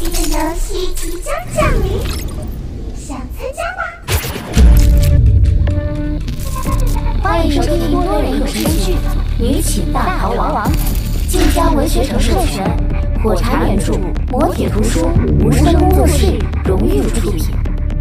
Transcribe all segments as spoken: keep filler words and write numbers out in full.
的游戏即将降临，想参加吗？欢迎收听多人有声剧《女寝大逃亡》，晋江文学城授权，火柴原著，磨铁图书，无声工作室荣誉出品。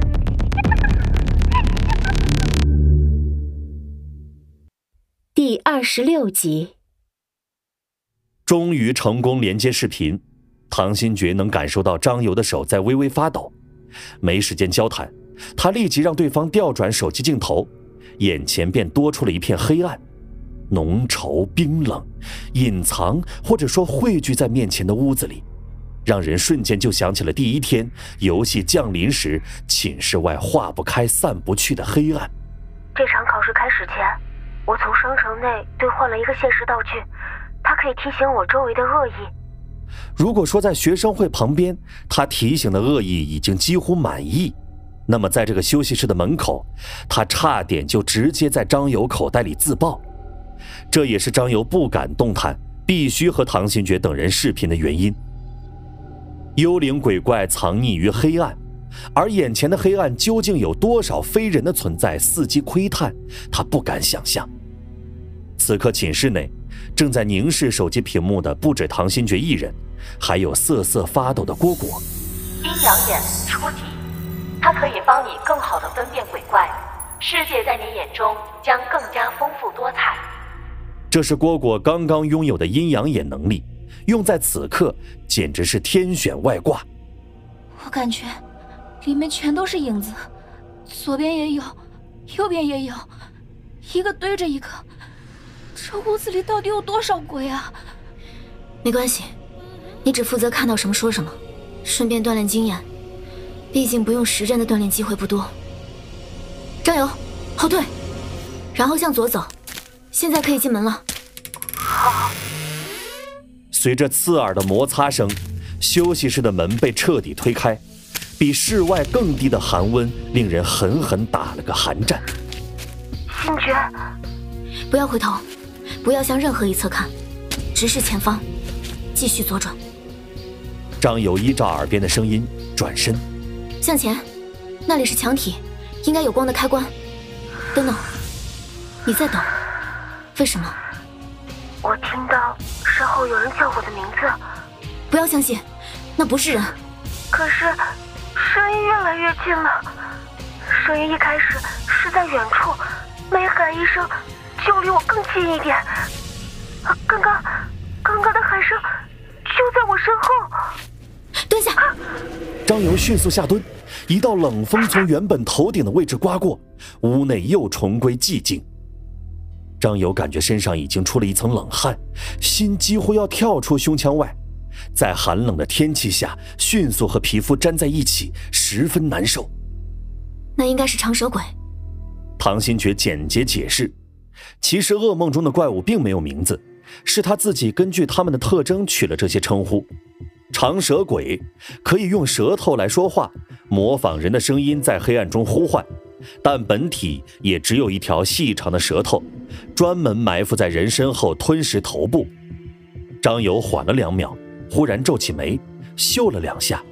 第二十六集。 终于成功连接视频，唐新觉能感受到张游的手在微微发抖。没时间交谈，他立即让对方调转手机镜头，眼前便多出了一片黑暗，浓稠冰冷，隐藏或者说汇聚在面前的屋子里，让人瞬间就想起了第一天游戏降临时寝室外化不开散不去的黑暗。 这场考试开始前，我从商城内兑换了一个现实道具，它可以提醒我周围的恶意。 如果说在学生会旁边他提醒的恶意已经几乎满意，那么在这个休息室的门口，他差点就直接在张游口袋里自爆。这也是张游不敢动弹，必须和唐新觉等人视频的原因。幽灵鬼怪藏匿于黑暗，而眼前的黑暗究竟有多少非人的存在伺机窥探，他不敢想象。此刻寝室内正在凝视手机屏幕的不止唐新觉一人，还有瑟瑟发抖的蝈蝈。 阴阳眼初级，它可以帮你更好地分辨鬼怪，世界在你眼中将更加丰富多彩。 这是蝈蝈刚刚拥有的阴阳眼能力，用在此刻简直是天选外挂。 我感觉里面全都是影子，左边也有，右边也有，一个堆着一个。这屋子里到底有多少鬼啊？ 没关系，你只负责看到什么说什么，顺便锻炼经验，毕竟不用实战的锻炼机会不多。张游，后退，然后向左走，现在可以进门了。 好。 随着刺耳的摩擦声，休息室的门被彻底推开，比室外更低的寒温令人狠狠打了个寒战。 新觉， 不要回头，不要向任何一侧看，直视前方，继续左转。 张游依照耳边的声音转身， 向前，那里是墙体，应该有光的开关。等等，你在抖，为什么？ 我听到身后有人叫我的名字。 不要相信，那不是人。 可是声音越来越近了，声音一开始是在远处，每喊一声就离我更近一点。刚刚刚刚的喊声就在我身后。 蹲下。 张游迅速下蹲，一道冷风从原本头顶的位置刮过，屋内又重归寂静。张游感觉身上已经出了一层冷汗，心几乎要跳出胸腔外，在寒冷的天气下迅速和皮肤粘在一起，十分难受。 那应该是长蛇鬼。 唐新觉简洁解释，其实噩梦中的怪物并没有名字，是他自己根据他们的特征取了这些称呼。长蛇鬼可以用舌头来说话，模仿人的声音在黑暗中呼唤，但本体也只有一条细长的舌头，专门埋伏在人身后吞食头部。张游缓了两秒，忽然皱起眉，嗅了两下。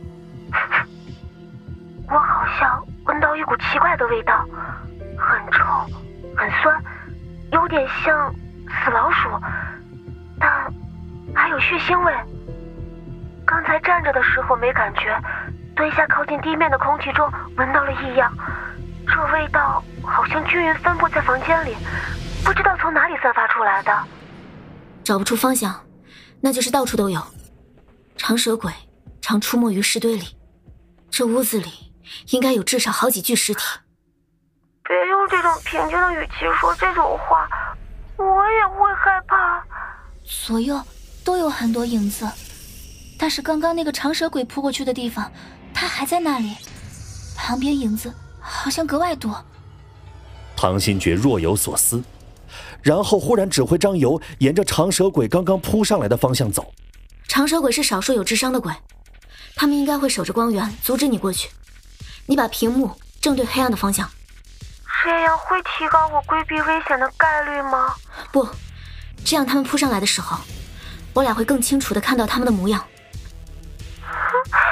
我好像闻到一股奇怪的味道，很臭，很酸，有点像死老鼠，但还有血腥味。刚才站着的时候没感觉，蹲下靠近地面的空气中闻到了异样，这味道好像均匀分布在房间里，不知道从哪里散发出来的。 找不出方向，那就是到处都有。长蛇鬼常出没于尸堆里，这屋子里应该有至少好几具尸体。 别用这种平静的语气说这种话，我也会害怕。 左右都有很多影子，但是刚刚那个长蛇鬼扑过去的地方，他还在那里，旁边影子好像格外多。 唐新觉若有所思，然后忽然指挥张游沿着长蛇鬼刚刚扑上来的方向走。 长蛇鬼是少数有智商的鬼，他们应该会守着光源阻止你过去。你把屏幕正对黑暗的方向。 这样会提高我规避危险的概率吗？ 不，这样他们扑上来的时候，我俩会更清楚地看到他们的模样。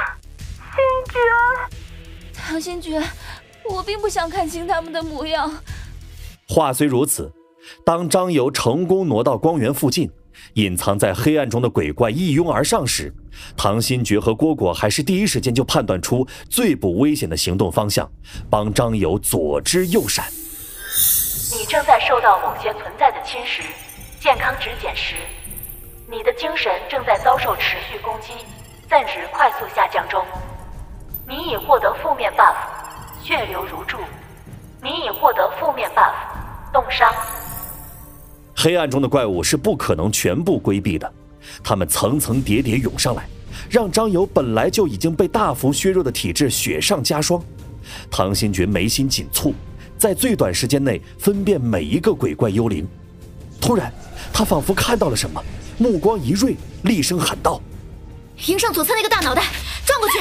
唐新觉，我并不想看清他们的模样。 话虽如此，当张游成功挪到光源附近，隐藏在黑暗中的鬼怪一拥而上时，唐新觉和蝈蝈还是第一时间就判断出最不危险的行动方向，帮张游左支右闪。 你正在受到某些存在的侵蚀，健康值减十。你的精神正在遭受持续攻击，暂值快速下降中。你已获得负面 buff， 血流如注。你已获得负面 buff， 冻伤。 黑暗中的怪物是不可能全部规避的，它们层层叠叠涌上来，让张游本来就已经被大幅削弱的体质雪上加霜。唐新觉眉心紧蹙，在最短时间内分辨每一个鬼怪幽灵。突然，他仿佛看到了什么，目光一锐，厉声喊道：“ 迎上左侧那个大脑袋，撞过去！”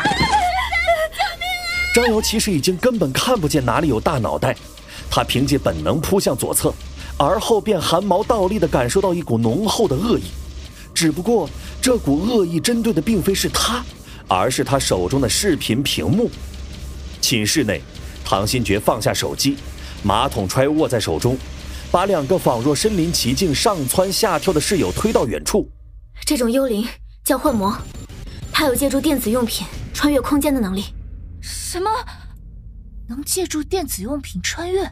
张游其实已经根本看不见哪里有大脑袋，他凭借本能扑向左侧，而后便汗毛倒立地感受到一股浓厚的恶意。只不过这股恶意针对的并非是他，而是他手中的视频屏幕。寝室内，唐新觉放下手机，马桶揣握在手中，把两个仿若身临其境上蹿下跳的室友推到远处。 这种幽灵叫幻魔，它有借助电子用品穿越空间的能力。 什么？能借助电子用品穿越？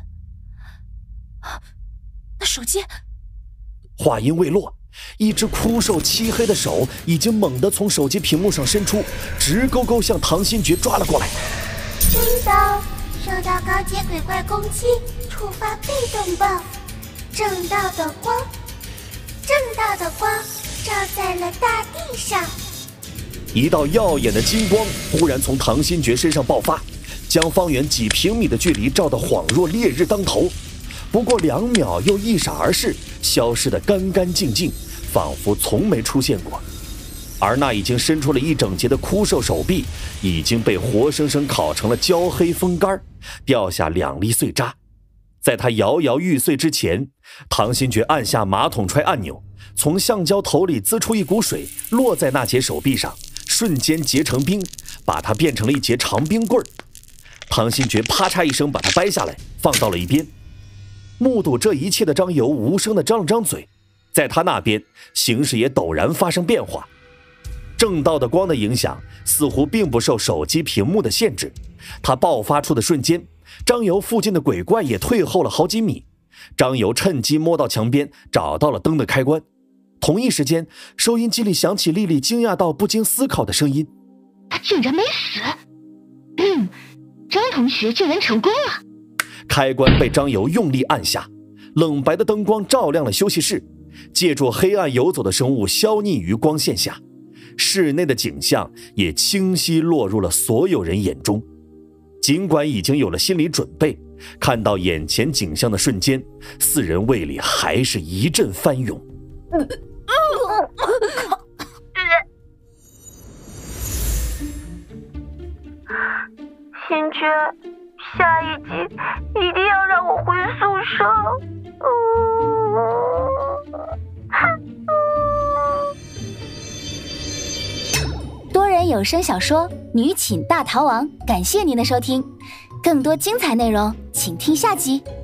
那手机…… 话音未落，一只枯瘦漆黑的手已经猛地从手机屏幕上伸出，直勾勾向唐新觉抓了过来。 注意到，受到高阶鬼怪攻击，触发被动 buff。正道的光，正道的光照在了大地上。 一道耀眼的金光忽然从唐新觉身上爆发，将方圆几平米的距离照得恍若烈日当头。不过两秒又一闪而逝，消失得干干净净，仿佛从没出现过。而那已经伸出了一整截的枯瘦手臂，已经被活生生烤成了焦黑风干，掉下两粒碎渣。在他摇摇欲碎之前，唐新觉按下马桶揣按钮，从橡胶头里滋出一股水，落在那截手臂上，瞬间结成冰，把它变成了一截长冰棍儿。唐新觉啪嚓一声把它掰下来，放到了一边。目睹这一切的张游无声地张了张嘴，在他那边形势也陡然发生变化。正道的光的影响似乎并不受手机屏幕的限制，它爆发出的瞬间，张游附近的鬼怪也退后了好几米。张游趁机摸到墙边，找到了灯的开关。同一时间，收音机里响起丽丽惊讶到不经思考的声音：“ 他竟然没死！嗯，张同学救人成功了。” 开关被张游用力按下，冷白的灯光照亮了休息室，借助黑暗游走的生物消匿于光线下。室内的景象也清晰落入了所有人眼中。尽管已经有了心理准备，看到眼前景象的瞬间，四人胃里还是一阵翻涌。 新觉，下一集一定要让我回宿舍。 多人有声小说《女寝大逃亡》，感谢您的收听，更多精彩内容请听下集。